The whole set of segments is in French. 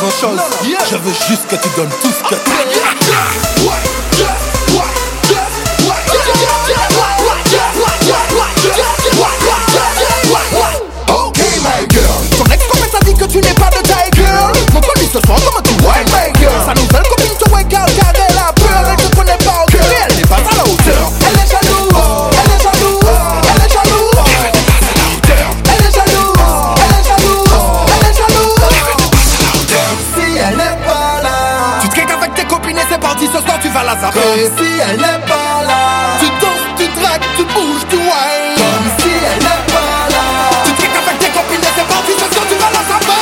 grand chose. Je veux juste que tu donnes tout ce que tu Ok my girl, ton ex-copain t'a dit que tu n'es pas de taille girl. Montre-lui ce soir comment tu whine my girl. Sa nouvelle copine te wake out car elle a peur. Elle te connaît pas au cœur et elle n'est pas à la hauteur. Elle est jalouse, elle est jalouse, elle est jalouse. Elle est jalouse, elle est jalouse, elle est jalouse. Si elle n'est pas là, tu te craques avec tes copines et c'est parti, ce soir tu vas la zapper. Si elle n'est pas là, tu danses, tu dragues, tu bouges, tu whines. Comme si elle n'est pas là, tu te craques avec tes copines et c'est parti, ce soir tu vas la zapper.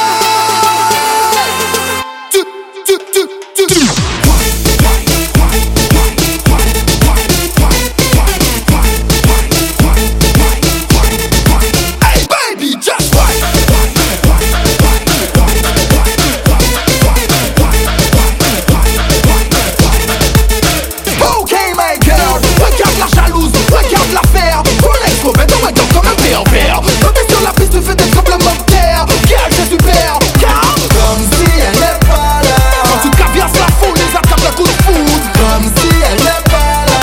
Hey baby, just whine. Ok my girl, regarde la jalouse, regarde l'affaire. Ton ex-copain te regarde comme un pervers. Quand t'es sur la piste tu fais des tremblements de terre. Girl c'est super, car comme si elle n'est pas là. Quand tu caviasses la foule, les attaques le coup de foudre. Comme si elle n'est pas là.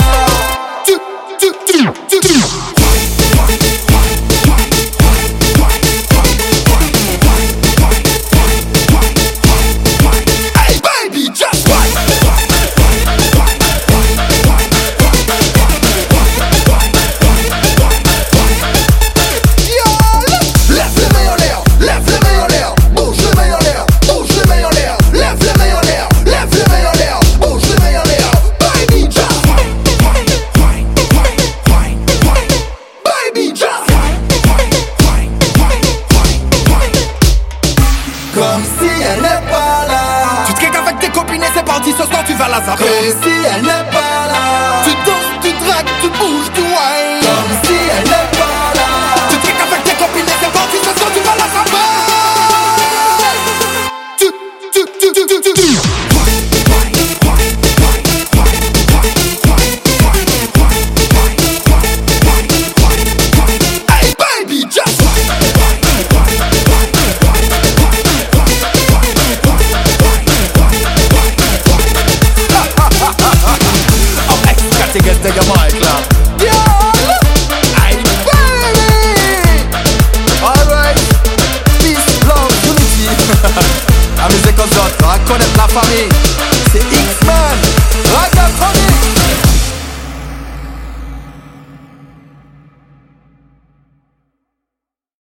Hey baby, just whine. Lève les mains en l'air, lève les mains en l'air, bouge les mains en l'air, bouge les mains en l'air, lève les mains en l'air, lève les mains en l'air, bouge les mains en l'air. Baby just baby just comme si elle n'est pas là. Tu te craques avec tes copines et c'est parti, ce soir tu vas la zapper. Si elle n'est pas